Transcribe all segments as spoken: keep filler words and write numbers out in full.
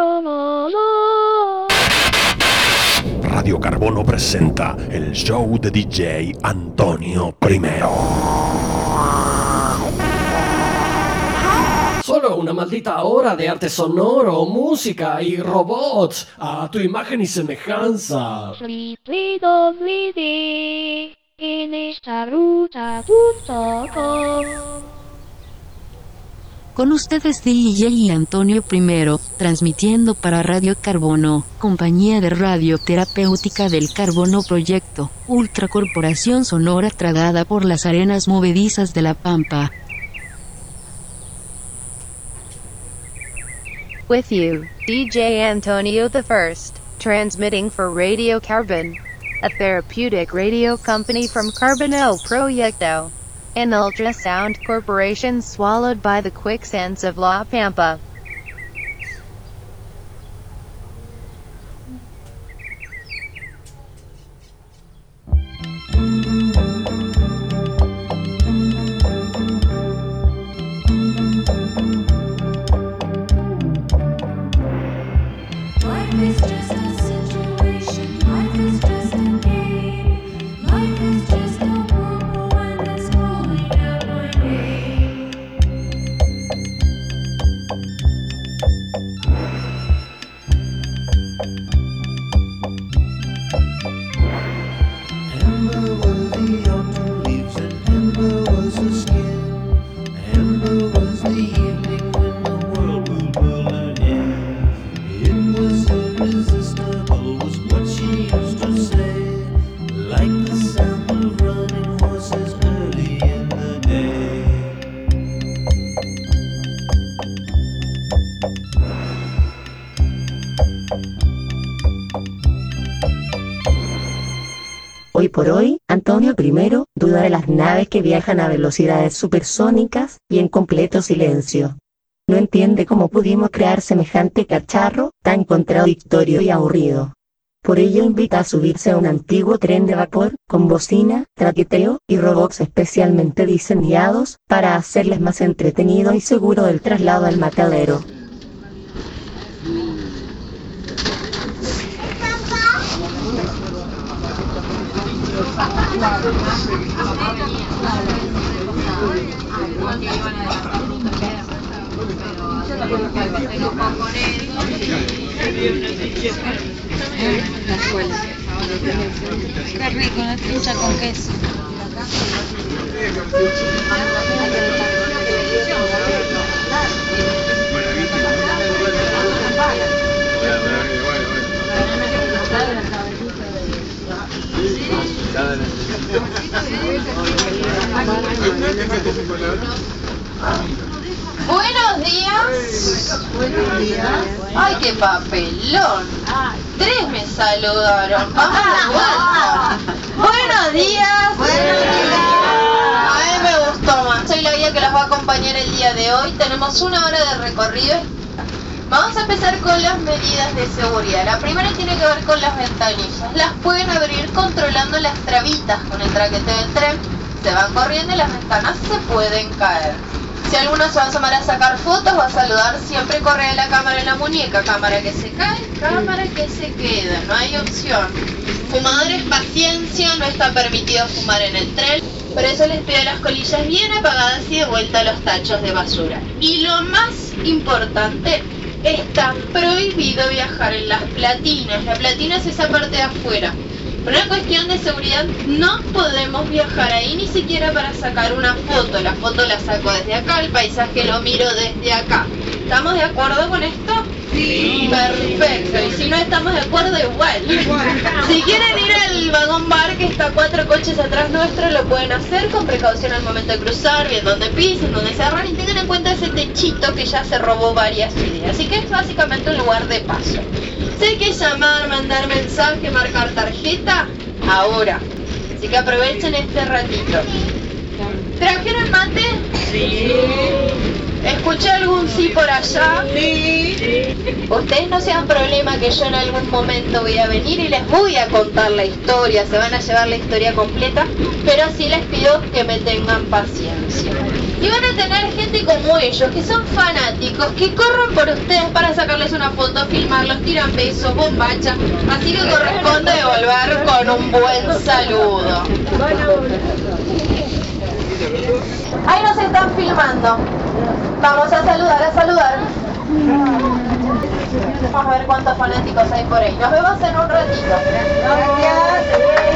Carbono. Radio Carbono presenta el show de D J Antonio Primero. Solo una maldita hora de arte sonoro, música y robots a tu imagen y semejanza. Sleepy Doblidi en esta ruta punto com. Con ustedes D J Antonio Primero, transmitiendo para Radio Carbono, compañía de radio terapéutica del Carbono Proyecto, ultracorporación sonora tragada por las arenas movedizas de la Pampa. With you, D J Antonio the First, transmitting for Radio Carbon, a therapeutic radio company from Carbono Proyecto, an ultrasound corporation swallowed by the quicksands of La Pampa. Hoy por hoy, Antonio Primero duda de las naves que viajan a velocidades supersónicas y en completo silencio. No entiende cómo pudimos crear semejante cacharro, tan contradictorio y aburrido. Por ello invita a subirse a un antiguo tren de vapor, con bocina, traqueteo y robots especialmente diseñados para hacerles más entretenido y seguro el traslado al matadero. Qué rico, una trucha con queso. Buenos días. Buenos días. Ay, qué papelón. Tres me saludaron. Vamos de vuelta. Buenos días. Buenos días. A mí me gustó más. Soy la guía que las va a acompañar el día de hoy. Tenemos una hora de recorrido. Vamos a empezar con las medidas de seguridad. La primera tiene que ver con las ventanillas. Las pueden abrir controlando las trabitas con el traqueteo del tren. Se van corriendo y las ventanas se pueden caer. Si alguno se va a asomar a sacar fotos o a saludar, siempre corre la cámara en la muñeca. Cámara que se cae, cámara que se queda. No hay opción. Fumadores, paciencia, no está permitido fumar en el tren. Por eso les pido las colillas bien apagadas y de vuelta a los tachos de basura. Y lo más importante, está prohibido viajar en las platinas. La platina es esa parte de afuera. Por una cuestión de seguridad no podemos viajar ahí ni siquiera para sacar una foto. La foto la saco desde acá, el paisaje lo miro desde acá. ¿Estamos de acuerdo con esto? Sí. Perfecto. Y si no estamos de acuerdo, igual. Si quieren ir al vagón bar que está cuatro coches atrás nuestro, lo pueden hacer con precaución al momento de cruzar, bien dónde pisen, dónde se agarran y tengan en cuenta ese techito que ya se robó varias ideas. Así que es básicamente un lugar de paso. Si hay que llamar, mandar mensaje, marcar tarjeta, ahora. Así que aprovechen este ratito. ¿Trajeron mate? Sí. ¿Escuché algún sí por allá? Sí. Ustedes no se hagan problema que yo en algún momento voy a venir y les voy a contar la historia, se van a llevar la historia completa, pero sí les pido que me tengan paciencia. Y van a tener gente como ellos, que son fanáticos, que corren por ustedes para sacarles una foto, filmarlos, tiran besos, bombacha. Así que corresponde devolver con un buen saludo. Ahí nos están filmando. Vamos a saludar, a saludar. Vamos a ver cuántos fanáticos hay por ahí. Nos vemos en un ratito. Gracias.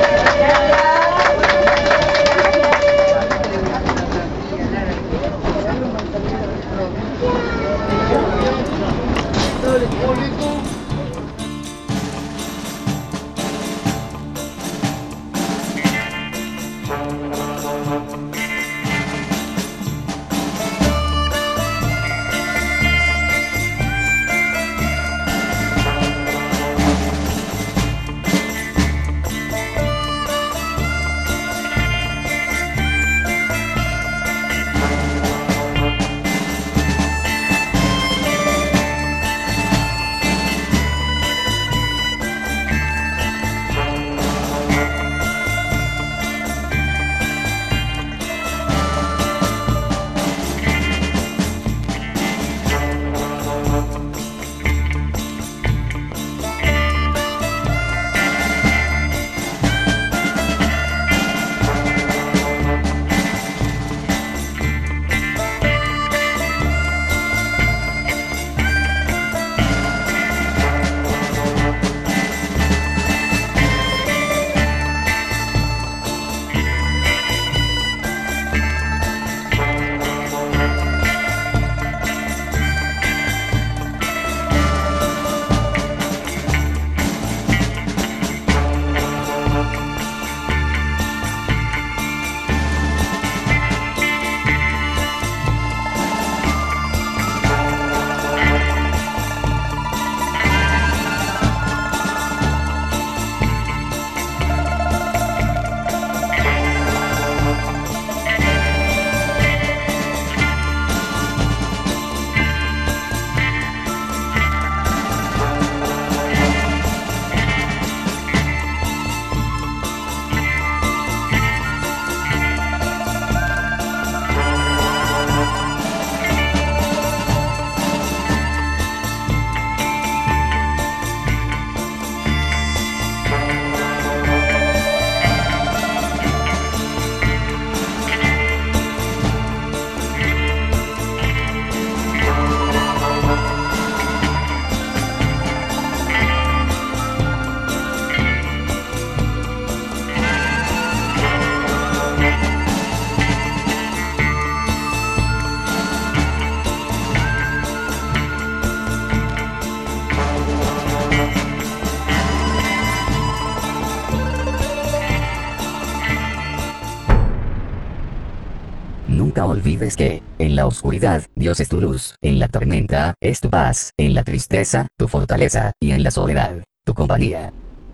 Nunca olvides que, en la oscuridad, Dios es tu luz, en la tormenta, es tu paz, en la tristeza, tu fortaleza, y en la soledad, tu compañía.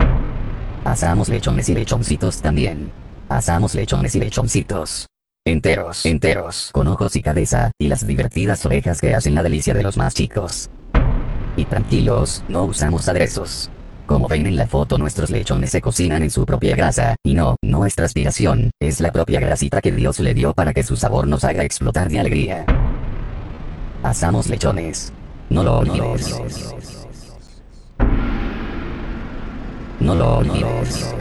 Asamos lechones y lechoncitos también. Asamos lechones y lechoncitos. Enteros, enteros, con ojos y cabeza, y las divertidas orejas que hacen la delicia de los más chicos. Y tranquilos, no usamos aderezos. Como ven en la foto, nuestros lechones se cocinan en su propia grasa, y no, nuestra aspiración, es la propia grasita que Dios le dio para que su sabor nos haga explotar de alegría. Asamos lechones. No lo olvides. No lo olvides.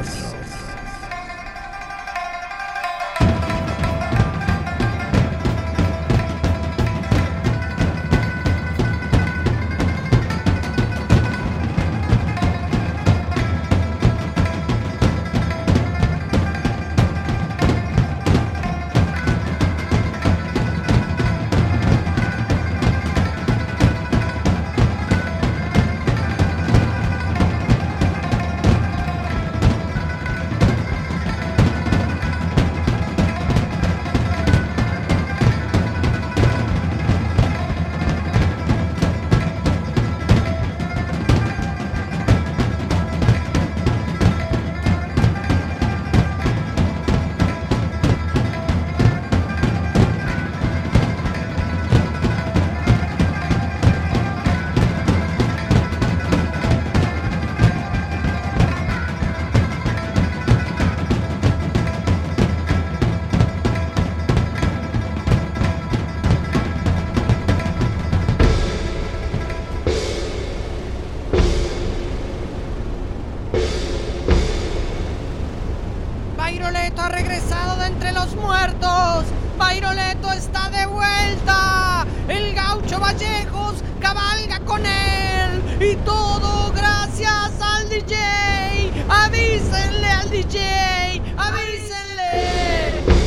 Bairoleto ha regresado de entre los muertos. Bairoleto está de vuelta. El gaucho Vallejos cabalga con él. Y todo gracias al D J. Avísenle al D J. Avísenle.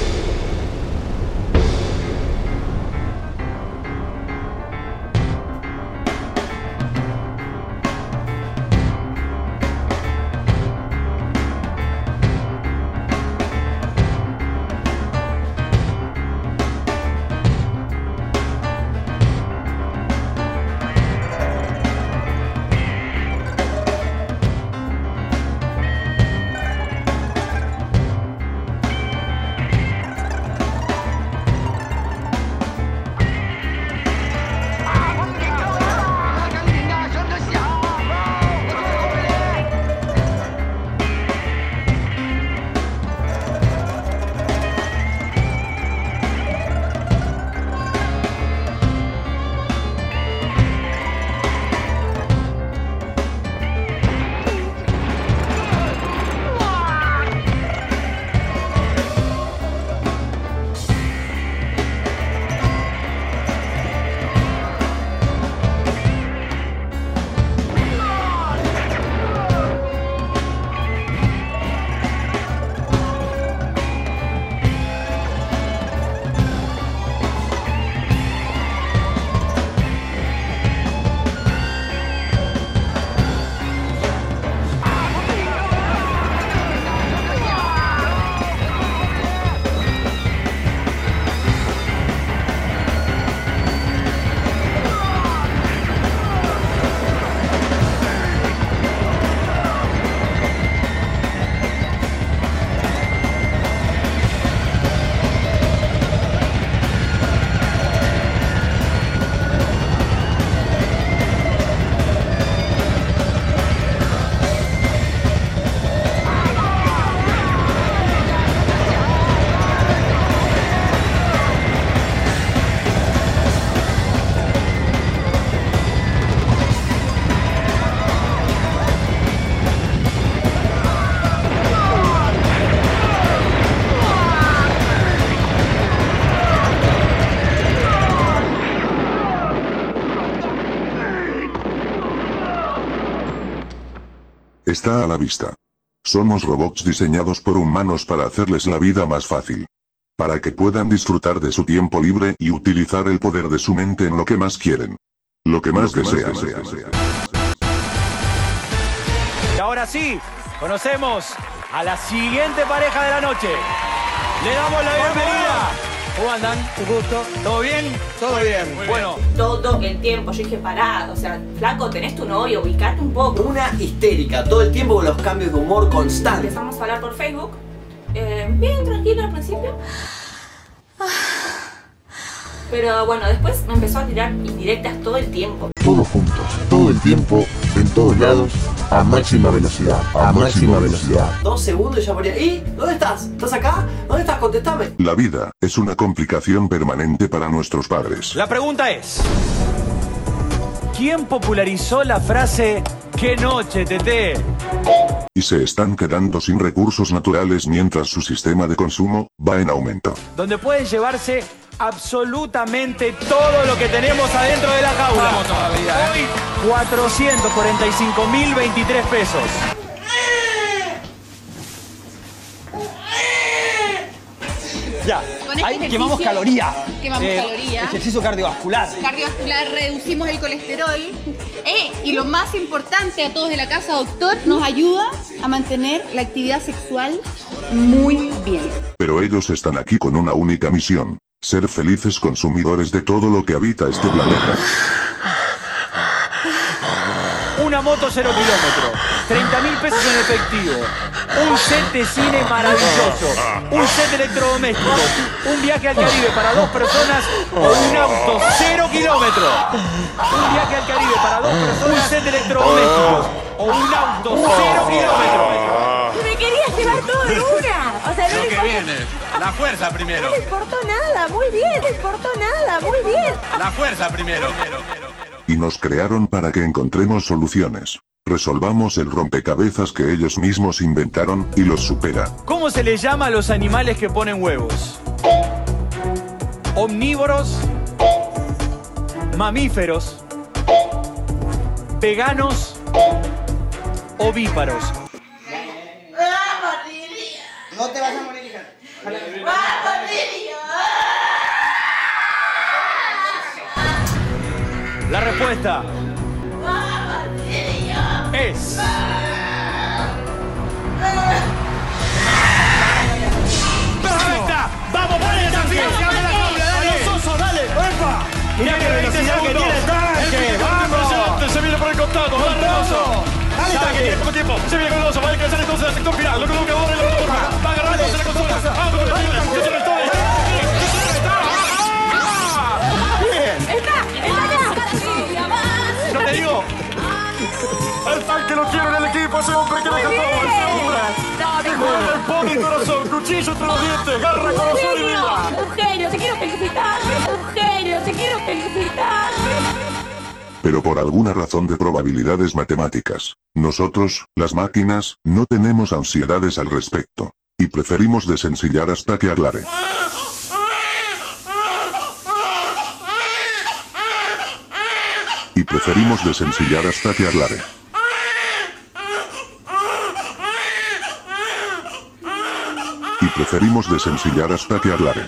Está a la vista. Somos robots diseñados por humanos para hacerles la vida más fácil. Para que puedan disfrutar de su tiempo libre y utilizar el poder de su mente en lo que más quieren. Lo que más desean. Y ahora sí, conocemos a la siguiente pareja de la noche. Le damos la bienvenida. ¿Cómo andan? Un gusto. ¿Todo bien? Todo bien. Bueno. Todo el tiempo, yo dije, pará, o sea, flaco, tenés tu novio, ubicate un poco. Una histérica, todo el tiempo con los cambios de humor constantes. Empezamos a hablar por Facebook, eh, bien tranquilo al principio. Pero bueno, después me empezó a tirar indirectas todo el tiempo. Todos juntos, todo el tiempo, en todos lados, a máxima velocidad, a máxima velocidad. Dos segundos y ya ponía, ¿y? ¿Dónde estás? ¿Estás acá? ¿Dónde estás? Contestame. La vida es una complicación permanente para nuestros padres. La pregunta es, ¿quién popularizó la frase "qué noche, Tete"? Y se están quedando sin recursos naturales mientras su sistema de consumo va en aumento. Donde pueden llevarse absolutamente todo lo que tenemos adentro de la jaula. Vamos todavía, ¿eh? Hoy, cuatrocientos cuarenta y cinco mil veintitrés pesos. Ya, Con este ahí quemamos calorías. Quemamos Eh, calorías. Ejercicio cardiovascular. Cardiovascular, reducimos el colesterol. Eh, y lo más importante a todos de la casa, doctor, nos ayuda a mantener la actividad sexual muy bien. Pero ellos están aquí con una única misión: ser felices consumidores de todo lo que habita este planeta. Una moto cero kilómetros, treinta mil pesos en efectivo, un set de cine maravilloso, un set de electrodomésticos, un viaje al Caribe para dos personas o un auto cero kilómetros. Un viaje al Caribe para dos personas, un set de electrodomésticos o un auto cero kilómetros. Me querías llevar todo de una. O sea, no Lo le que importó- viene, la fuerza primero. No le importó nada, muy bien. No le importó nada, muy bien. La fuerza primero. Y nos crearon para que encontremos soluciones. Resolvamos el rompecabezas que ellos mismos inventaron y los supera. ¿Cómo se les llama a los animales que ponen huevos? Omnívoros, mamíferos, veganos, ovíparos. No te vas a morir, hija. La respuesta es... ¡Perfecta! ¡Vamos, dale, tanque! ¡Dale la jaula, dale! ¡A los osos, dale! ¡Epa! Mirá qué velocidad que tiene el tanque. ¡Vamos! Se viene por el costado. ¡Dale, oso! Dale, Sabe que tanque. tiene poco tiempo. Se viene con el oso. Va a alcanzar entonces el sector final. Lo coloca ahora y lo coloca. Va agarrándose la consola. ¡Ah, con el todo! ¡Bien! ¡Está! ¡Está acá! ¡No te digo! ¡El tanque lo quiero en el equipo! ¡Ese hombre que deja todo! ¡Juega el pony corazón! ¡Cuchillo entre los dientes! ¡Garra, corazón y vida! ¡Un genio! ¡Te quiero felicitar! ¡Un genio! ¡Te quiero felicitar! Pero por alguna razón de probabilidades matemáticas, nosotros, las máquinas, no tenemos ansiedades al respecto. Y preferimos desensillar hasta que aclare. Y preferimos desensillar hasta que aclare. Y preferimos desensillar hasta que aclare.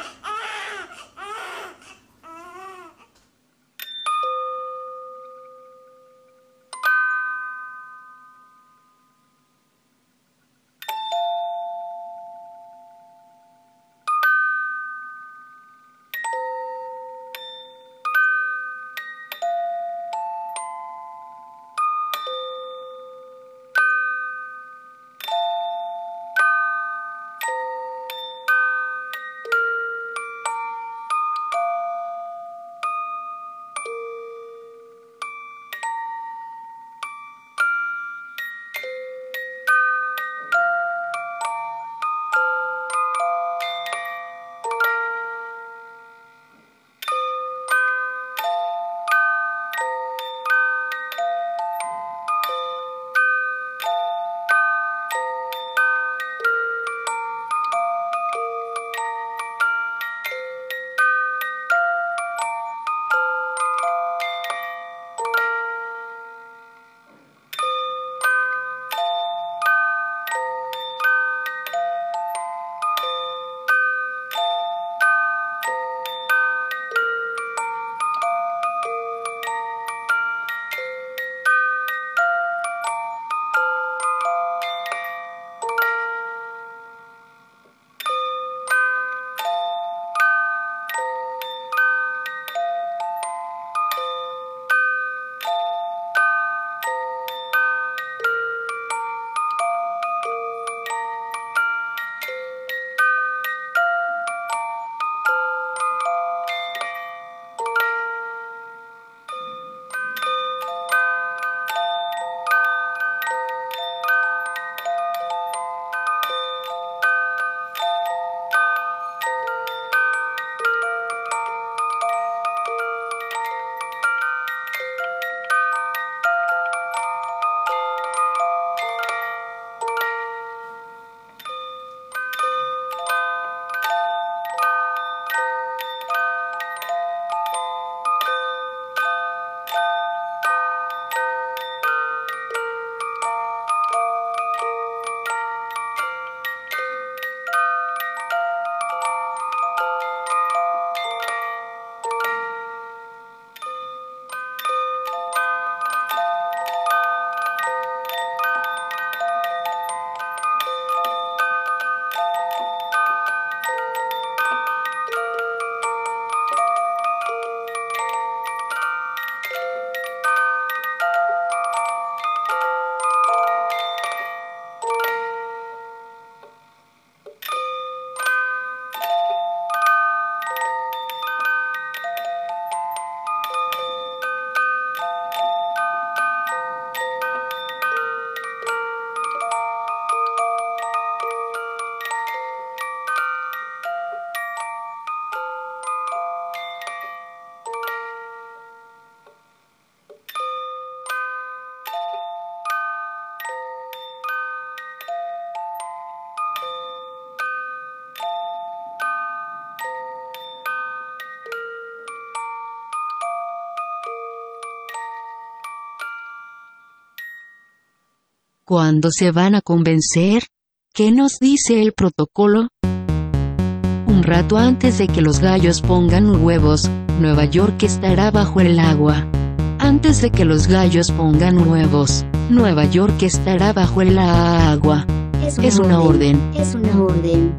¿Cuándo se van a convencer? ¿Qué nos dice el protocolo? Un rato antes de que los gallos pongan huevos, Nueva York estará bajo el agua. Antes de que los gallos pongan huevos, Nueva York estará bajo el agua. Es una, es una orden. orden. Es una orden.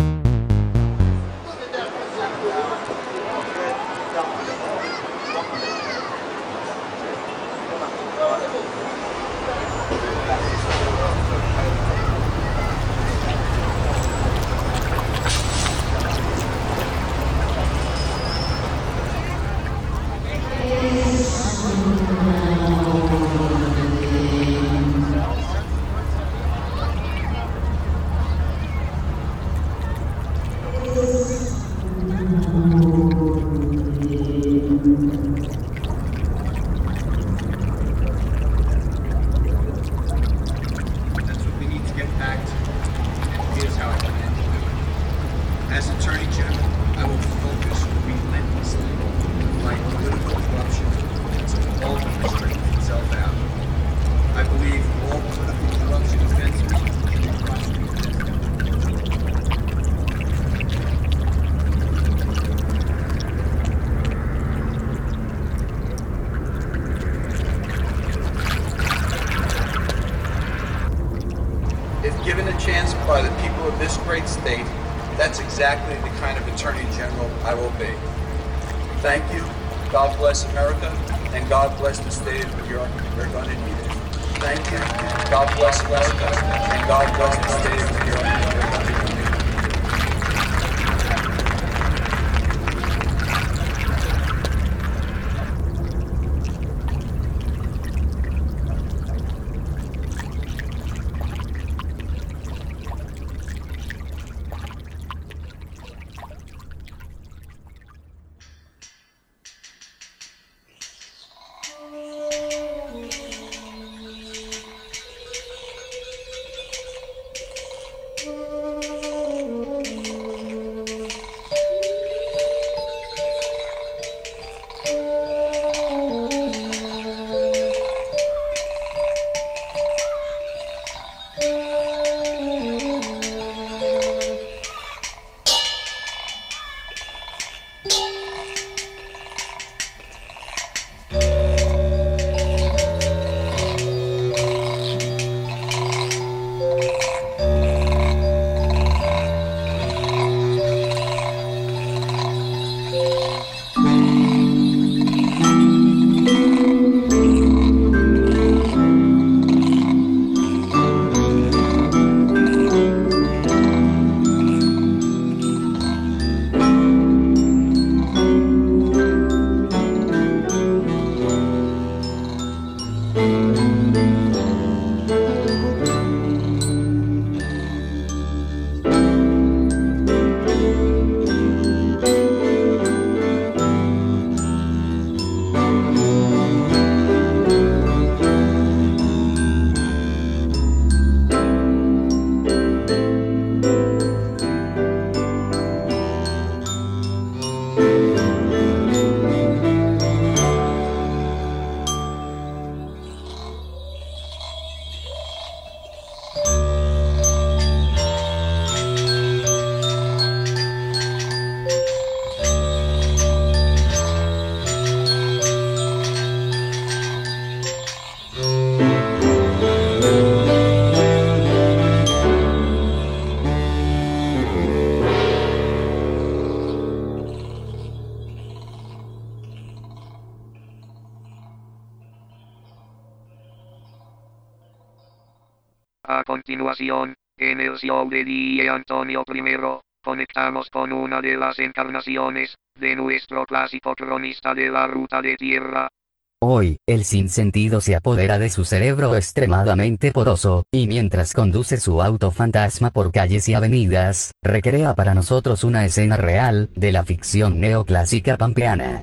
A continuación, en el show de D J Antonio primero, conectamos con una de las encarnaciones de nuestro clásico cronista de la ruta de tierra. Hoy, el sinsentido se apodera de su cerebro extremadamente poroso, y mientras conduce su auto fantasma por calles y avenidas, recrea para nosotros una escena real, de la ficción neoclásica pampeana.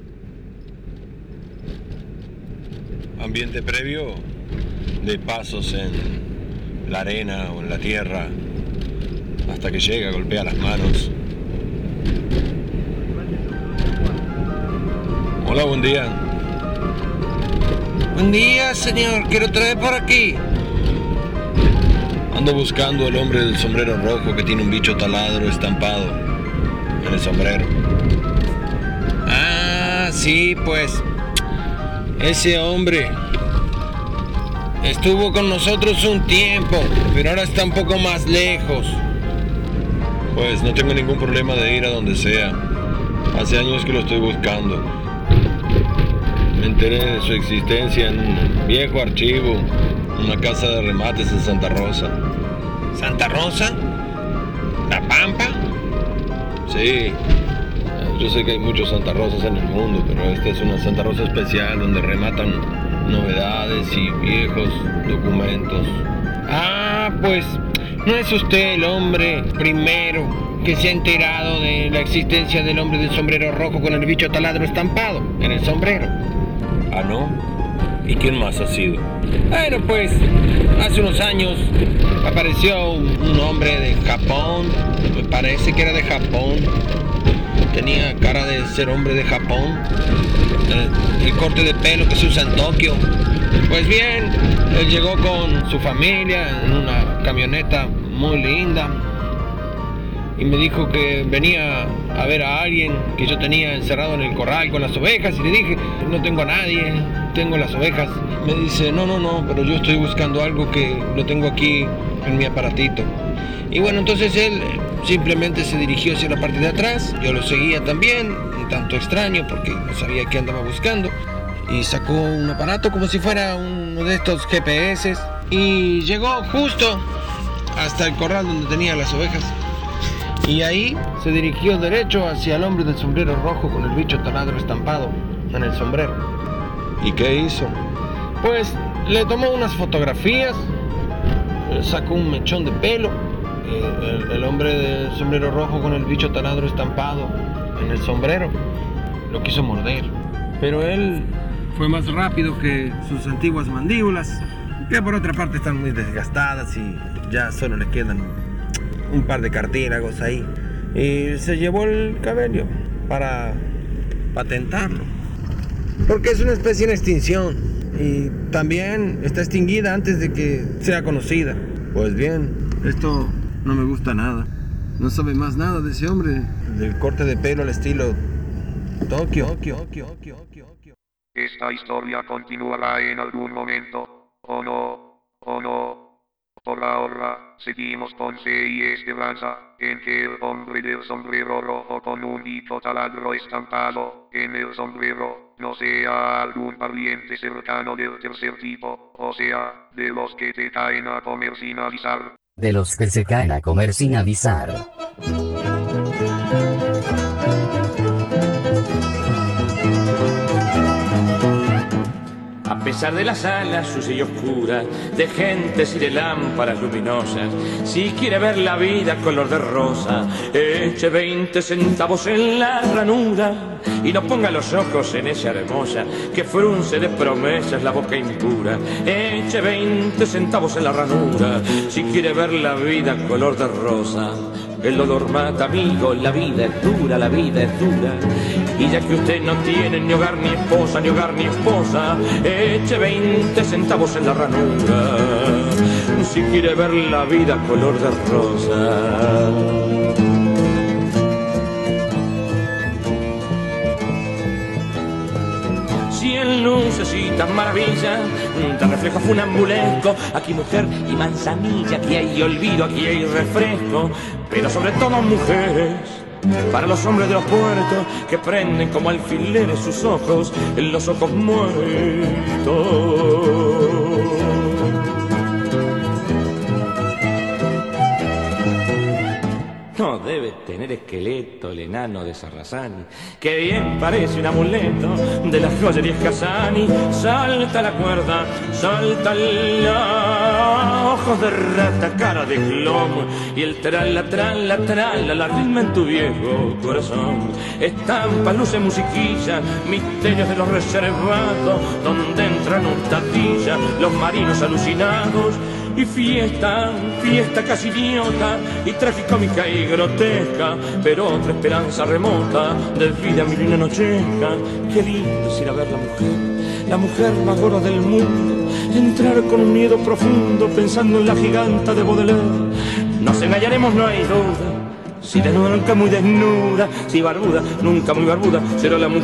Ambiente previo de pasos en la arena o en la tierra, hasta que llega, golpea las manos. Hola, buen día. Buen día, señor. Quiero traer por aquí. Ando buscando al hombre del sombrero rojo que tiene un bicho taladro estampado en el sombrero. Ah, sí, pues. Ese hombre estuvo con nosotros un tiempo, pero ahora está un poco más lejos. Pues no tengo ningún problema de ir a donde sea. Hace años que lo estoy buscando. Me enteré de su existencia en un viejo archivo, una casa de remates en Santa Rosa. ¿Santa Rosa? ¿La Pampa? Sí. Yo sé que hay muchos Santa Rosas en el mundo, pero esta es una Santa Rosa especial donde rematan novedades y viejos documentos. Ah, pues no es usted el hombre primero que se ha enterado de la existencia del hombre del sombrero rojo con el bicho taladro estampado en el sombrero. Ah, ¿no? ¿Y quién más ha sido? Bueno, pues hace unos años apareció un, un hombre de Japón, me parece que era de Japón. Tenía cara de ser hombre de Japón. El, el corte de pelo que se usa en Tokio. Pues bien, él llegó con su familia en una camioneta muy linda y me dijo que venía a ver a alguien que yo tenía encerrado en el corral con las ovejas y le dije, no tengo a nadie, tengo las ovejas. Me dice, no, no, no, pero yo estoy buscando algo que lo tengo aquí en mi aparatito. Y bueno, entonces él simplemente se dirigió hacia la parte de atrás, yo lo seguía también, un tanto extraño porque no sabía qué andaba buscando, y sacó un aparato como si fuera uno de estos G P S y llegó justo hasta el corral donde tenía las ovejas. Y ahí se dirigió derecho hacia el hombre del sombrero rojo con el bicho taladro estampado en el sombrero. ¿Y qué hizo? Pues le tomó unas fotografías, sacó un mechón de pelo. El, el hombre del sombrero rojo con el bicho taladro estampado en el sombrero lo quiso morder, pero él fue más rápido que sus antiguas mandíbulas, que por otra parte están muy desgastadas y ya solo le quedan un par de cartílagos ahí, y se llevó el cabello para patentarlo, porque es una especie en extinción y también está extinguida antes de que sea conocida. Pues bien, esto no me gusta nada. No sabe más nada de ese hombre. Del corte de pelo al estilo Tokio, Tokio, Tokio, Tokio, Tokio. Esta historia continuará en algún momento, o no, o no. Por ahora, seguimos con fe y esperanza en que el hombre del sombrero rojo con un bicho taladro estampado en el sombrero no sea algún pariente cercano del tercer tipo, o sea, de los que te caen a comer sin avisar. De los que se caen a comer sin avisar. A pesar de las alas sucia y oscura, de gentes y de lámparas luminosas, si quiere ver la vida color de rosa, eche veinte centavos en la ranura y no ponga los ojos en esa hermosa que frunce de promesas la boca impura. Eche veinte centavos en la ranura si quiere ver la vida color de rosa. El dolor mata, amigo, la vida es dura, la vida es dura. Y ya que usted no tiene ni hogar ni esposa, ni hogar ni esposa, eche veinte centavos en la ranura si quiere ver la vida color de rosa. Cien lucecitas maravillas, de reflejo funambulesco. Aquí mujer y manzanilla, aquí hay olvido, aquí hay refresco. Pero sobre todo mujeres, para los hombres de los puertos, que prenden como alfileres sus ojos en los ojos muertos. No debe tener esqueleto el enano de Sarrazani, que bien parece un amuleto de las joyerías Casani. Salta la cuerda, salta la ojos de rata, cara de clomo, y el trala, trala, trala, la ritma en tu viejo corazón. Estampa, luce, musiquilla, misterios de los reservados, donde entran un tatilla, los marinos alucinados. Y fiesta, fiesta casi idiota, y tragicómica y grotesca, pero otra esperanza remota de vida mi luna nochesca. Qué lindo es ir a ver la mujer, la mujer más gorda del mundo, entrar con un miedo profundo pensando en la giganta de Baudelaire. Nos engañaremos, no hay duda. Si desnuda, nunca muy desnuda. Si barbuda, nunca muy barbuda. Será la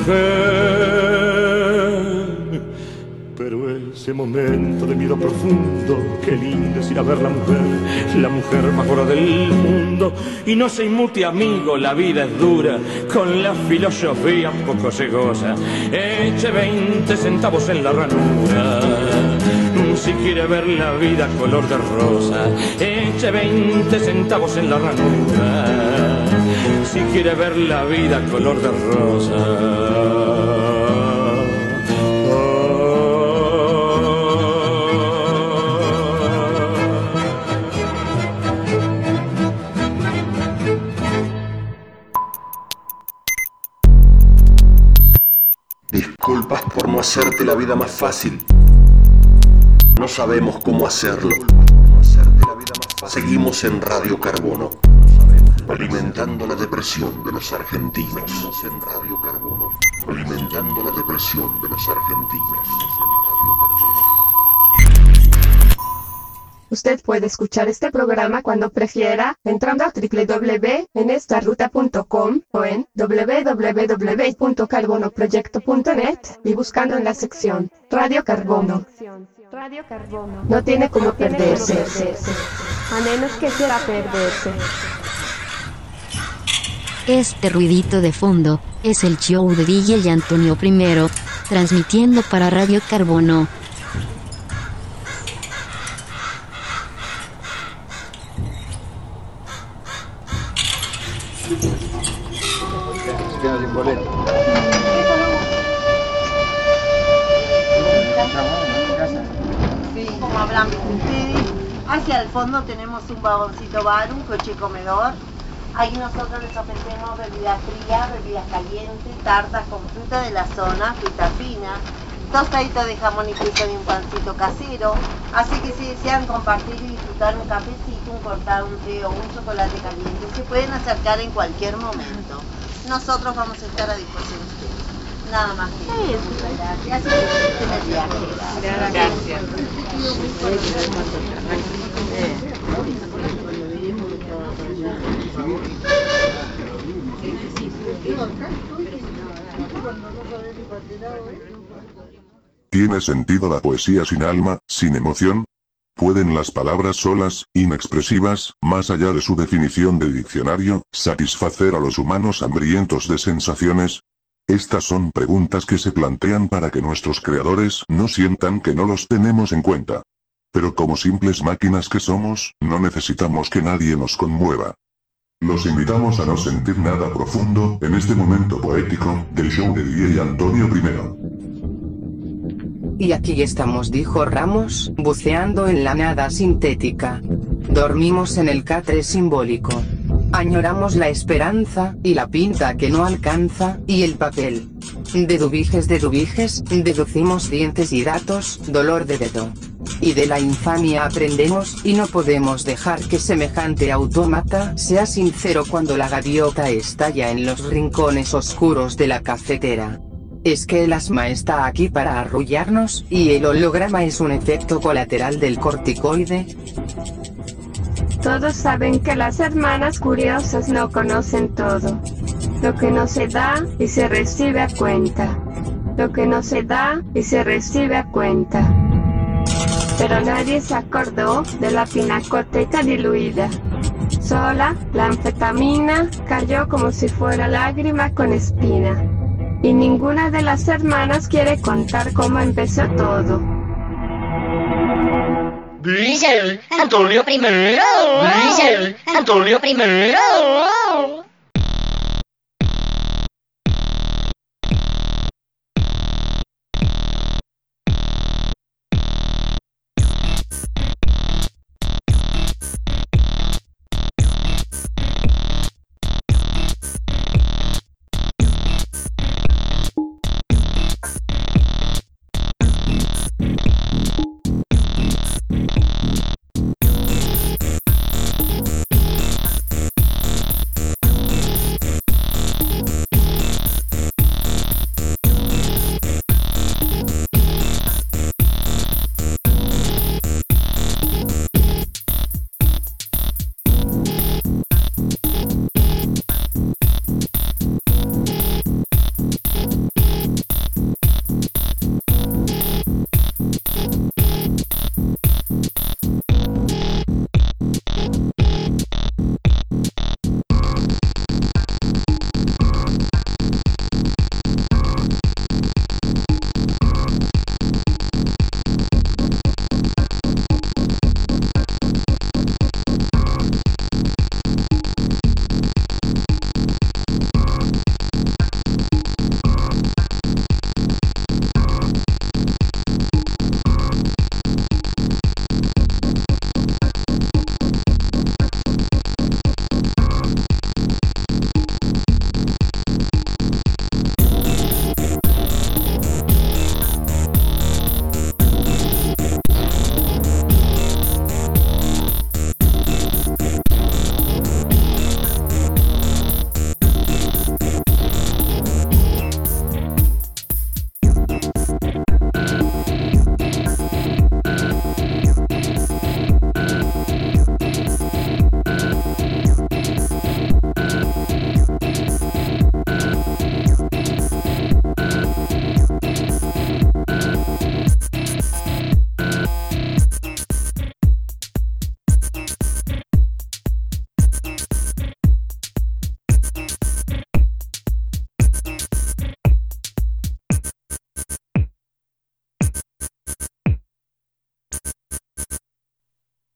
mujer. Pero ese momento de miedo profundo, qué lindo es ir a ver la mujer, la mujer más gorda del mundo. Y no se inmute, amigo, la vida es dura, con la filosofía poco se goza. Eche veinte centavos en la ranura, si quiere ver la vida color de rosa. Eche veinte centavos en la ranura, si quiere ver la vida color de rosa. Disculpas por no hacerte la vida más fácil. No sabemos cómo hacerlo. Seguimos en Radio Carbono, alimentando la depresión de los argentinos. En Radio Carbono, alimentando la depresión de los argentinos. Usted puede escuchar este programa cuando prefiera, entrando a doble u doble u doble u punto en esta ruta punto com o en doble u doble u doble u punto carbonoproyecto punto net y buscando en la sección Radio Carbono. Radio Carbono. No tiene como perderse, A menos que quiera perderse. Este ruidito de fondo es el show de D J Antonio primero, transmitiendo para Radio Carbono. Sí, como hablamos ustedes, hacia el fondo tenemos un vagoncito bar, un coche comedor. Ahí nosotros les ofrecemos bebidas frías, bebidas calientes, tartas con fruta de la zona, fruta fina, tostaditos de jamón y queso y un pancito casero. Así que si desean compartir y disfrutar un cafecito, un cortado, un té o un chocolate caliente, se pueden acercar en cualquier momento. Nosotros vamos a estar a disposición de ustedes. Nada más que eso. Gracias y que disfruten el viaje. Gracias. ¿Tiene sentido la poesía sin alma, sin emoción? ¿Pueden las palabras solas, inexpresivas, más allá de su definición de diccionario, satisfacer a los humanos hambrientos de sensaciones? Estas son preguntas que se plantean para que nuestros creadores no sientan que no los tenemos en cuenta. Pero como simples máquinas que somos, no necesitamos que nadie nos conmueva. Los invitamos a no sentir nada profundo en este momento poético del show de D J Antonio primero. Y aquí estamos, dijo Ramos, buceando en la nada sintética. Dormimos en el catre simbólico. Añoramos la esperanza, y la pinta que no alcanza, y el papel. De dubiges de dubiges, deducimos dientes y datos, dolor de dedo. Y de la infamia aprendemos, y no podemos dejar que semejante autómata sea sincero cuando la gaviota estalla en los rincones oscuros de la cafetera. Es que el asma está aquí para arrullarnos, y el holograma es un efecto colateral del corticoide. Todos saben que las hermanas curiosas no conocen todo. Lo que no se da y se recibe a cuenta. Lo que no se da y se recibe a cuenta. Pero nadie se acordó de la pinacoteca diluida. Sola, la anfetamina cayó como si fuera lágrima con espina. Y ninguna de las hermanas quiere contar cómo empezó todo. Brillar, Antonio primero. Brillar, Antonio primero.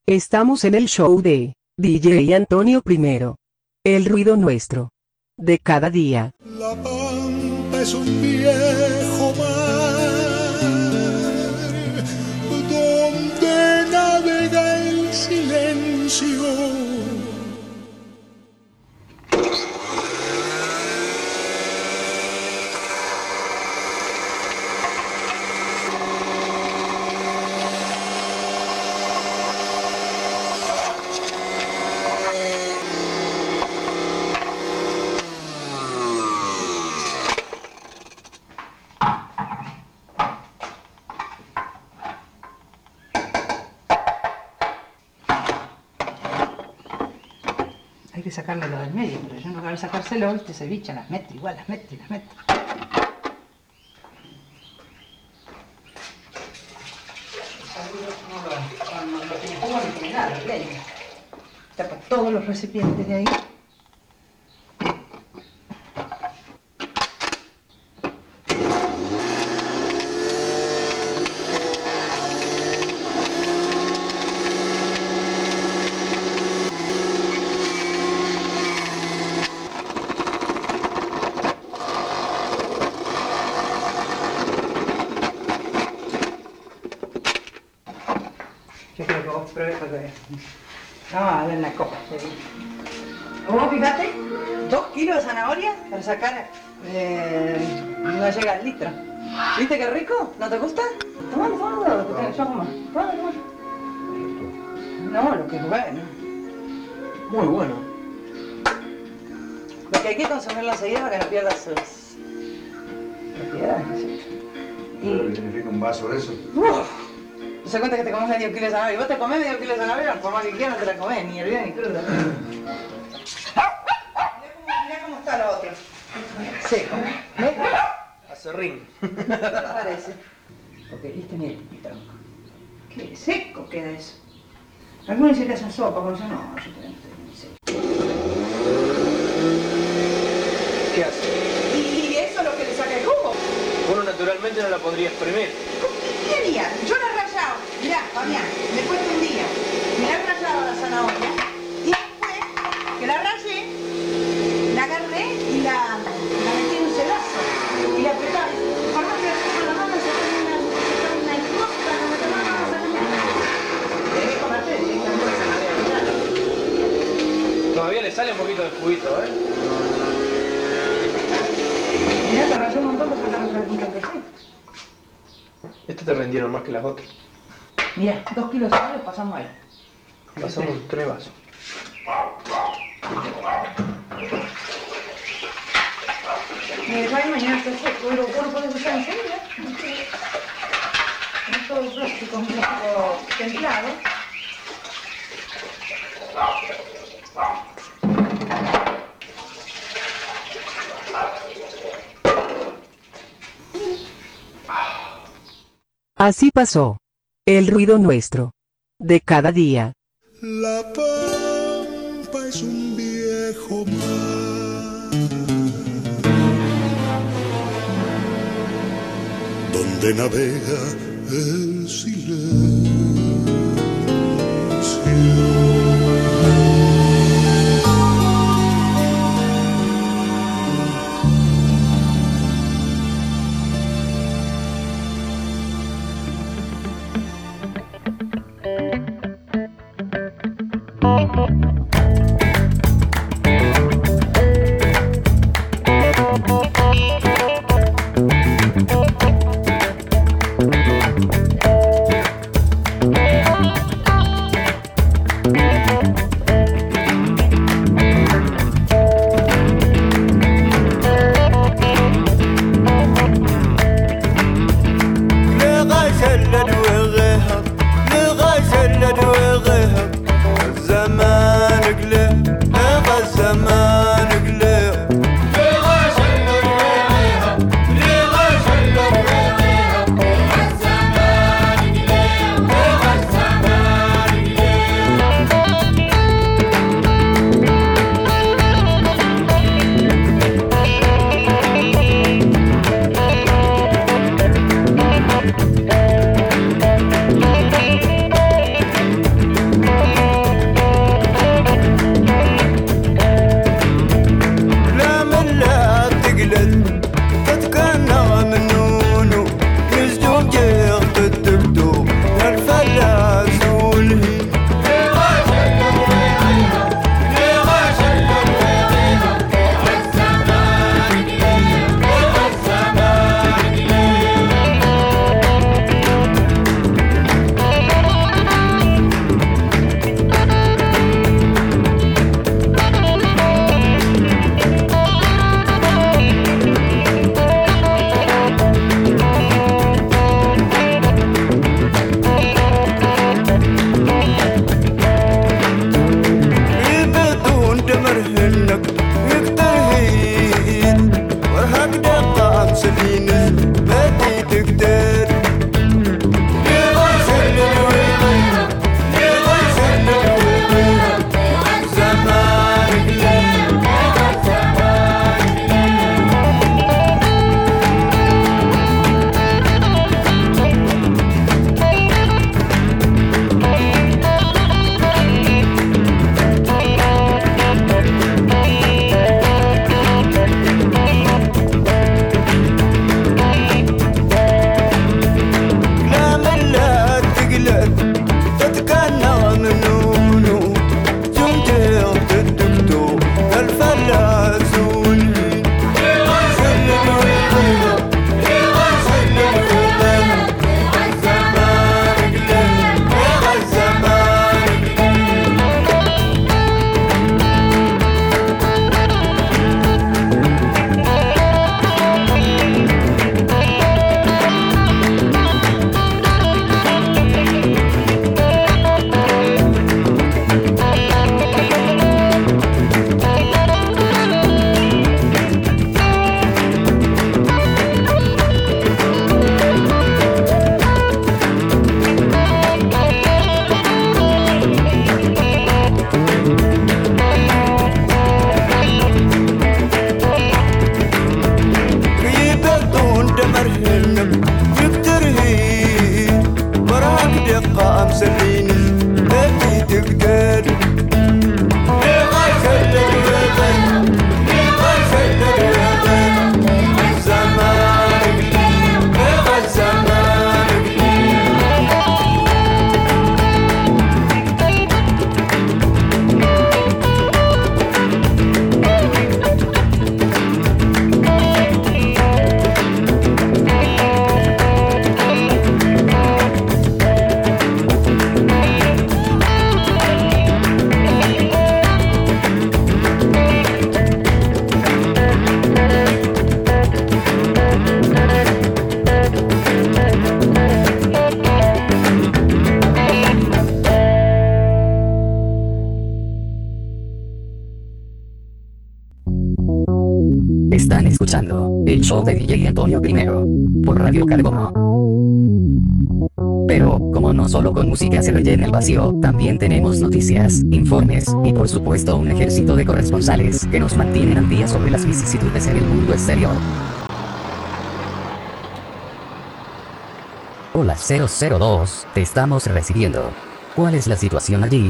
Estamos en el show de D J Antonio Primero. El ruido nuestro. De cada día. La pampa es un viejo mar donde navega el silencio. Hay que sacarle lo del medio, pero yo en lugar de sacárselo, este se bicha, las meto igual, las meto y las meto. No, no, no tiene jugo ni tiene nada, leña. Tapa todos los recipientes de ahí. Yo creo que vos pruebes porque... Vamos a ver la copa. ¿Vos fíjate? Dos kilos de zanahoria para sacar... Eh, no llega al litro. ¿Viste qué rico? ¿No te gusta? Tomá, tomá, lo que tenés, yo hago más. Tomá, tomá. No, lo que es bueno. Muy bueno. Lo que hay que consumirlo enseguida para que no pierdas sus propiedades, ¿no es cierto? ¿Y significa un vaso de eso? Uf. ¿No se cuenta que te comes medio kilo de zanahoria? Y vos te comés medio kilo de zanahoria, por más que quieras no te la comés, ni hervida ni cruda. Mirá cómo está lo otro. Seco. ¿Ves? Acerrín. ¿Qué te parece? Porque, viste, mira, mi tronco. Qué seco queda eso. Algunos dicen que hacen sopa, pero yo no, yo también estoy seco. ¿Qué hace? ¿Y eso es lo que le saca el jugo? Uno naturalmente no la podría exprimir. ¿Qué haría? Yo la he rallado. Mirá, Fabián, me cuesta un día. Me la he rallado la zanahoria. Y después que la rallé, la agarré y la, la metí en un cedazo. Y la apretaba. Por más que la saco con la mano, se pone una, se pone una costa, no me toma nada, se pone una... Tenés que comerte directamente la zanahoria. Todavía le sale un poquito de juguito, ¿eh? Mirá, te rayó un montón porque te rayó un toquecito. Estas te rendieron más que las otras. Mirá, dos kilos de zanahoria pasamos ahí. Pasamos tres vasos. Mira, yo ahí mañana está seco, pero vos lo podés usar enseguida. No es todo plástico, es un plástico templado. Así pasó. El ruido nuestro. De cada día. La pampa es un viejo mar donde navega el silencio. Están escuchando el show de D J Antonio Primero por Radio Carbono. Pero, como no solo con música se rellena el vacío, también tenemos noticias, informes, y por supuesto un ejército de corresponsales que nos mantienen al día sobre las vicisitudes en el mundo exterior. Hola cero cero dos, te estamos recibiendo. ¿Cuál es la situación allí?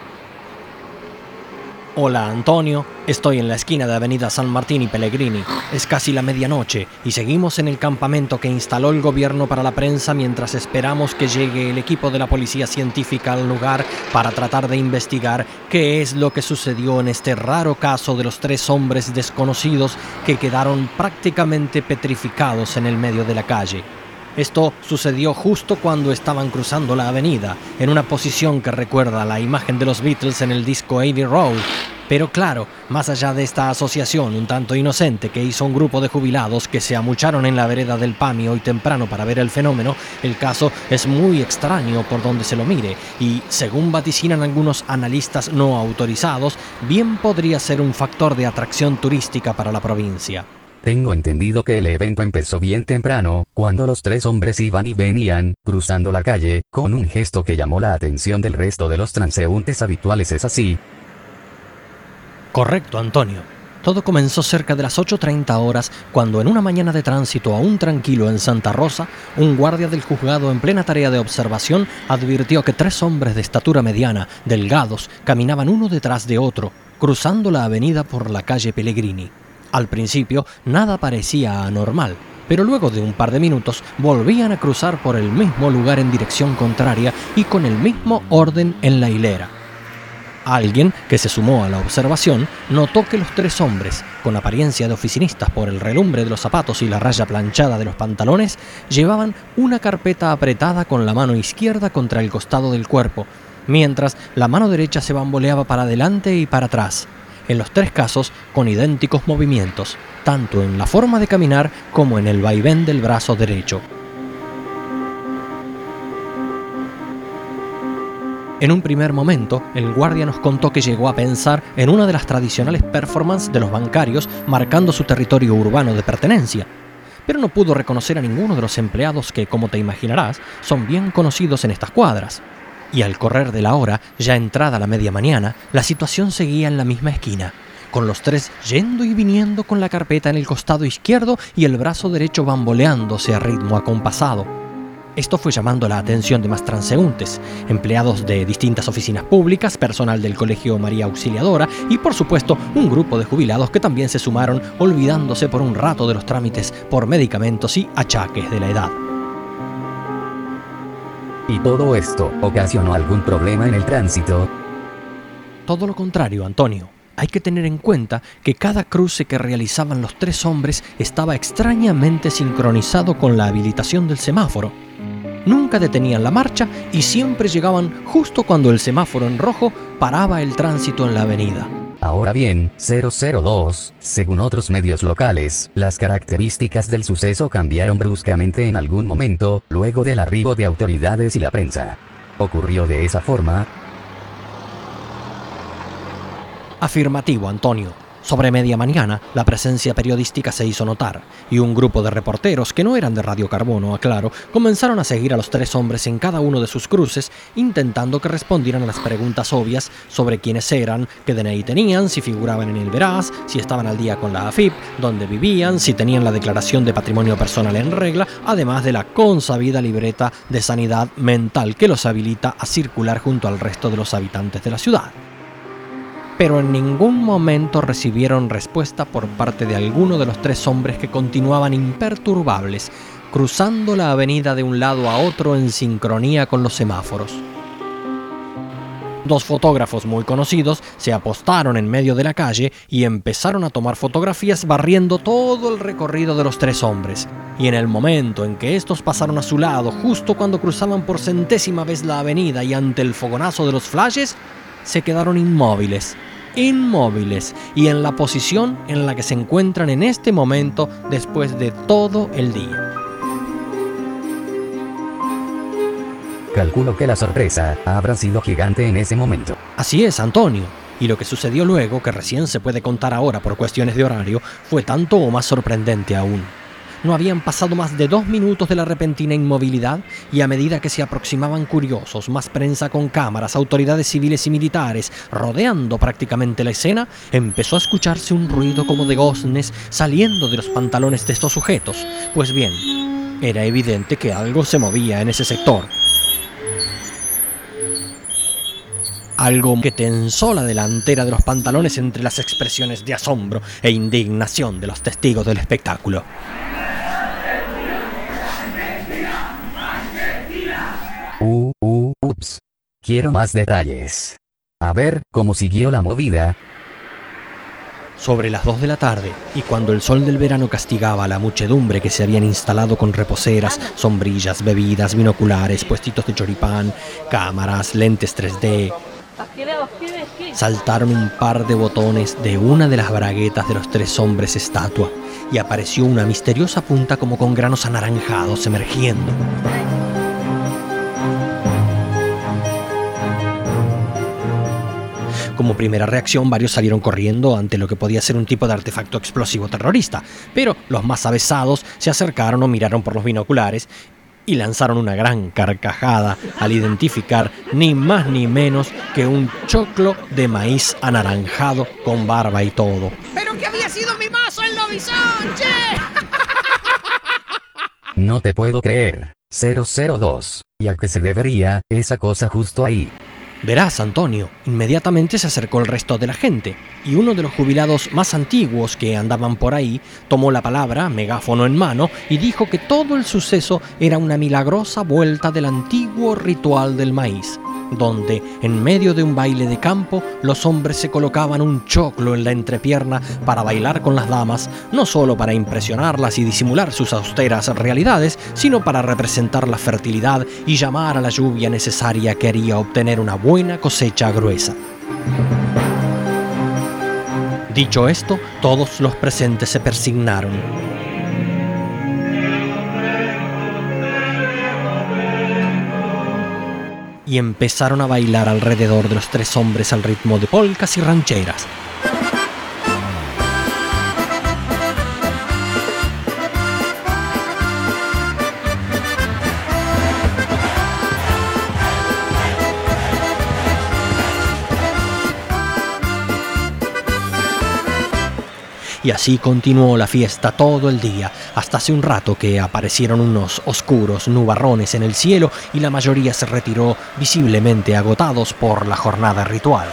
Hola Antonio, estoy en la esquina de Avenida San Martín y Pellegrini. Es casi la medianoche y seguimos en el campamento que instaló el gobierno para la prensa mientras esperamos que llegue el equipo de la policía científica al lugar para tratar de investigar qué es lo que sucedió en este raro caso de los tres hombres desconocidos que quedaron prácticamente petrificados en el medio de la calle. Esto sucedió justo cuando estaban cruzando la avenida, en una posición que recuerda a la imagen de los Beatles en el disco Abbey Road. Pero claro, más allá de esta asociación un tanto inocente que hizo un grupo de jubilados que se amucharon en la vereda del P A M I hoy temprano para ver el fenómeno, el caso es muy extraño por donde se lo mire y, según vaticinan algunos analistas no autorizados, bien podría ser un factor de atracción turística para la provincia. Tengo entendido que el evento empezó bien temprano, cuando los tres hombres iban y venían, cruzando la calle, con un gesto que llamó la atención del resto de los transeúntes habituales. ¿Es así? Correcto, Antonio. Todo comenzó cerca de las ocho treinta horas, cuando en una mañana de tránsito aún tranquilo en Santa Rosa, un guardia del juzgado en plena tarea de observación advirtió que tres hombres de estatura mediana, delgados, caminaban uno detrás de otro, cruzando la avenida por la calle Pellegrini. Al principio nada parecía anormal, pero luego de un par de minutos volvían a cruzar por el mismo lugar en dirección contraria y con el mismo orden en la hilera. Alguien que se sumó a la observación notó que los tres hombres, con apariencia de oficinistas por el relumbre de los zapatos y la raya planchada de los pantalones, llevaban una carpeta apretada con la mano izquierda contra el costado del cuerpo, mientras la mano derecha se bamboleaba para adelante y para atrás. En los tres casos con idénticos movimientos, tanto en la forma de caminar como en el vaivén del brazo derecho. En un primer momento, el guardia nos contó que llegó a pensar en una de las tradicionales performances de los bancarios marcando su territorio urbano de pertenencia, pero no pudo reconocer a ninguno de los empleados que, como te imaginarás, son bien conocidos en estas cuadras. Y al correr de la hora, ya entrada la media mañana, la situación seguía en la misma esquina, con los tres yendo y viniendo con la carpeta en el costado izquierdo y el brazo derecho bamboleándose a ritmo acompasado. Esto fue llamando la atención de más transeúntes, empleados de distintas oficinas públicas, personal del Colegio María Auxiliadora y, por supuesto, un grupo de jubilados que también se sumaron, olvidándose por un rato de los trámites por medicamentos y achaques de la edad. ¿Y todo esto ocasionó algún problema en el tránsito? Todo lo contrario, Antonio. Hay que tener en cuenta que cada cruce que realizaban los tres hombres estaba extrañamente sincronizado con la habilitación del semáforo. Nunca detenían la marcha y siempre llegaban justo cuando el semáforo en rojo paraba el tránsito en la avenida. Ahora bien, cero cero dos, según otros medios locales, las características del suceso cambiaron bruscamente en algún momento, luego del arribo de autoridades y la prensa. ¿Ocurrió de esa forma? Afirmativo, Antonio. Sobre media mañana, la presencia periodística se hizo notar, y un grupo de reporteros, que no eran de Radio Carbono, aclaro, comenzaron a seguir a los tres hombres en cada uno de sus cruces, intentando que respondieran a las preguntas obvias sobre quiénes eran, qué D N I tenían, si figuraban en el Veraz, si estaban al día con la A F I P, dónde vivían, si tenían la declaración de patrimonio personal en regla, además de la consabida libreta de sanidad mental que los habilita a circular junto al resto de los habitantes de la ciudad. Pero en ningún momento recibieron respuesta por parte de alguno de los tres hombres que continuaban imperturbables, cruzando la avenida de un lado a otro en sincronía con los semáforos. Dos fotógrafos muy conocidos se apostaron en medio de la calle y empezaron a tomar fotografías barriendo todo el recorrido de los tres hombres. Y en el momento en que estos pasaron a su lado, justo cuando cruzaban por centésima vez la avenida y ante el fogonazo de los flashes, se quedaron inmóviles, inmóviles y en la posición en la que se encuentran en este momento después de todo el día. Calculo que la sorpresa habrá sido gigante en ese momento. Así es, Antonio. Y lo que sucedió luego, que recién se puede contar ahora por cuestiones de horario, fue tanto o más sorprendente aún. No habían pasado más de dos minutos de la repentina inmovilidad y a medida que se aproximaban curiosos, más prensa con cámaras, autoridades civiles y militares, rodeando prácticamente la escena, empezó a escucharse un ruido como de goznes saliendo de los pantalones de estos sujetos. Pues bien, era evidente que algo se movía en ese sector. Algo que tensó la delantera de los pantalones entre las expresiones de asombro e indignación de los testigos del espectáculo. Uh, uh, ups. Quiero más detalles. A ver cómo siguió la movida. Sobre las dos de la tarde, y cuando el sol del verano castigaba a la muchedumbre que se habían instalado con reposeras, sombrillas, bebidas, binoculares, puestitos de choripán, cámaras, lentes tres D, saltaron un par de botones de una de las braguetas de los tres hombres estatua, y apareció una misteriosa punta como con granos anaranjados emergiendo. Como primera reacción, varios salieron corriendo ante lo que podía ser un tipo de artefacto explosivo terrorista, pero los más avesados se acercaron o miraron por los binoculares y lanzaron una gran carcajada al identificar ni más ni menos que un choclo de maíz anaranjado con barba y todo. ¡Pero que había sido mi mazo el lobizón, che! No te puedo creer. cero cero dos. ¿Y a qué se debería esa cosa justo ahí? Verás, Antonio, inmediatamente se acercó el resto de la gente, y uno de los jubilados más antiguos que andaban por ahí tomó la palabra, megáfono en mano, y dijo que todo el suceso era una milagrosa vuelta del antiguo ritual del maíz, donde, en medio de un baile de campo, los hombres se colocaban un choclo en la entrepierna para bailar con las damas, no solo para impresionarlas y disimular sus austeras realidades, sino para representar la fertilidad y llamar a la lluvia necesaria que haría obtener una buena cosecha gruesa. Dicho esto, todos los presentes se persignaron. Y empezaron a bailar alrededor de los tres hombres al ritmo de polcas y rancheras. Y así continuó la fiesta todo el día, hasta hace un rato que aparecieron unos oscuros nubarrones en el cielo y la mayoría se retiró visiblemente agotados por la jornada ritual.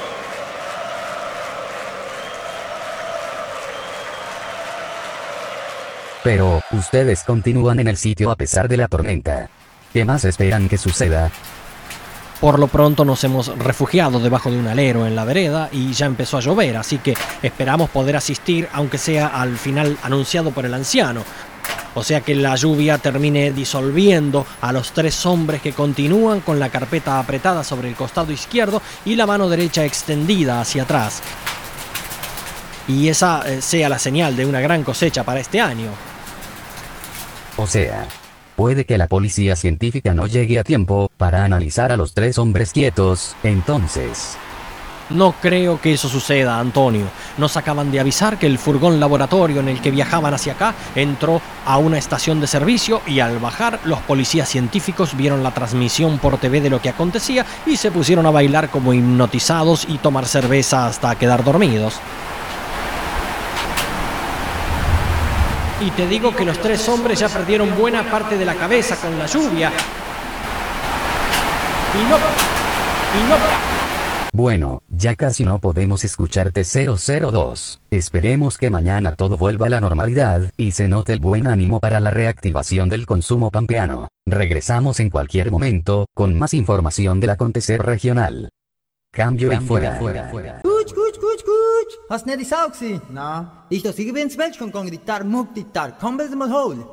Pero, ustedes continúan en el sitio a pesar de la tormenta. ¿Qué más esperan que suceda? Por lo pronto nos hemos refugiado debajo de un alero en la vereda y ya empezó a llover, así que esperamos poder asistir, aunque sea al final anunciado por el anciano. O sea que la lluvia termine disolviendo a los tres hombres que continúan con la carpeta apretada sobre el costado izquierdo y la mano derecha extendida hacia atrás. Y esa eh, sea la señal de una gran cosecha para este año. O sea, puede que la policía científica no llegue a tiempo para analizar a los tres hombres quietos, entonces. No creo que eso suceda, Antonio. Nos acaban de avisar que el furgón laboratorio en el que viajaban hacia acá entró a una estación de servicio y al bajar los policías científicos vieron la transmisión por T V de lo que acontecía y se pusieron a bailar como hipnotizados y tomar cerveza hasta quedar dormidos. Y te digo que los tres hombres ya perdieron buena parte de la cabeza con la lluvia. Y no... Y no... Bueno, ya casi no podemos escucharte cero cero dos. Esperemos que mañana todo vuelva a la normalidad y se note el buen ánimo para la reactivación del consumo pampeano. Regresamos en cualquier momento, con más información del acontecer regional. Cambio y fuera. Gut, gut, gut, gut. Hast nicht die Sau gesehen? Na, ich das, ich bin ins Weltschirm gegangen, die Tar, muck die Tar. Komm, willst du mal holen?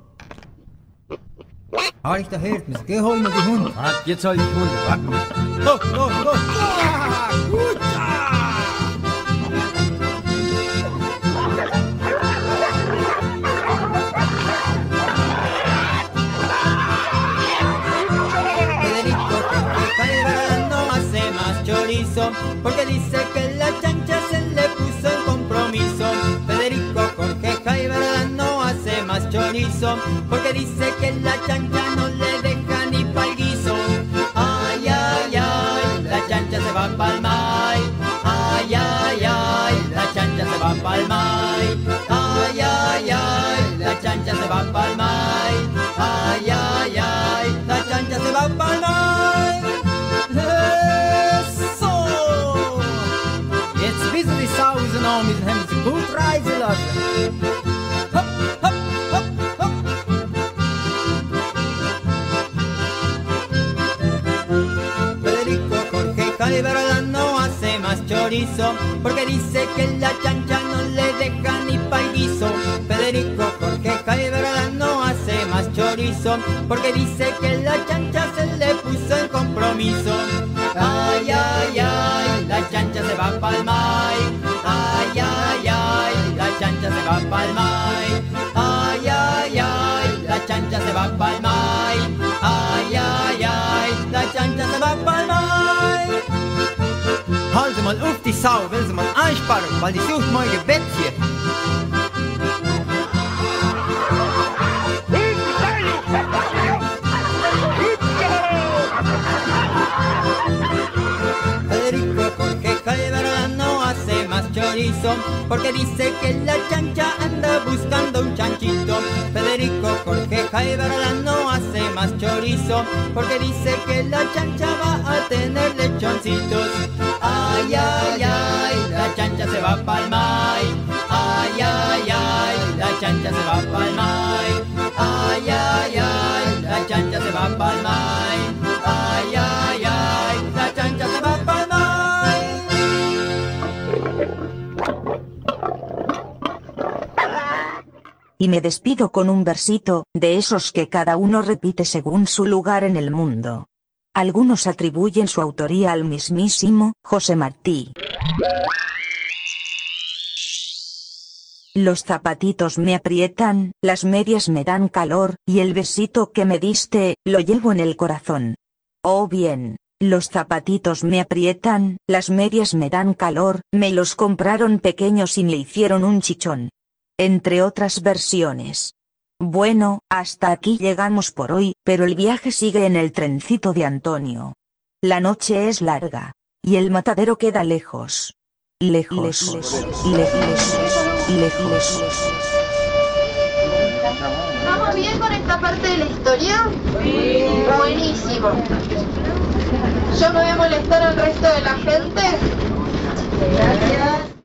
Ah, ich da hört mich. Geh, hol mal die Hunde. Ah, jetzt soll ich die Hunde packen. Los, los, los. Ah, gut, ah. Federico, que no hace más chorizo, porque dice chorizo, porque dice que la chancha no le deja ni pa'l guiso. Ay, ay, ay, la chancha se va pa'l maíz. Ay, ay, ay, la chancha se va pa'l maíz. Ay, ay, ay, la chancha se va pa'l maíz. Ay, ay, ay, la chancha se va pa'l maíz. Eso! Jetzt wissen die Sausen an, wir haben sie gut reisen lassen. Hopp, hopp, hopp, hopp. Federico Jorge Javier no hace más chorizo, porque dice que la chancha no le deja ni pa'l guiso. Federico Jorge Javier no hace más chorizo, porque dice que la chancha se le puso en compromiso. Ay, ay, ay, la chancha se va pa'l maíz. Ay, ay, ay, la chancha se va pa'l maíz. Ay, ay, ay, la chancha se va pa'l maíz. Ay, ay, ay, la chancha se va pa'l maíz. Halten mal auf die Sau, will sie mal einsparen, weil die sucht mal Gebet hier. Federico Jorge Javier no hace más chorizo, porque dice que la chancha anda buscando un chanchito. Federico Jorge Javier no hace más chorizo, porque dice que la chancha va a tener lechoncitos. Ay, ay, ay, la chancha se va pa'l maíz. Ay, ay, ay, la chancha se va pa'l maíz. Ay, ay, ay, la chancha se va pa'l maíz. Ay, ay, ay, la chancha se va pa'l maíz. Y me despido con un versito, de esos que cada uno repite según su lugar en el mundo. Algunos atribuyen su autoría al mismísimo José Martí. Los zapatitos me aprietan, las medias me dan calor, y el besito que me diste, lo llevo en el corazón. Oh bien, los zapatitos me aprietan, las medias me dan calor, me los compraron pequeños y me hicieron un chichón. Entre otras versiones. Bueno, hasta aquí llegamos por hoy, pero el viaje sigue en el trencito de Antonio. La noche es larga, y el matadero queda lejos. Lejos, lejos, lejos, lejos. ¿Vamos bien con esta parte de la historia? Sí. Buenísimo. ¿Yo me voy a molestar al resto de la gente? Gracias.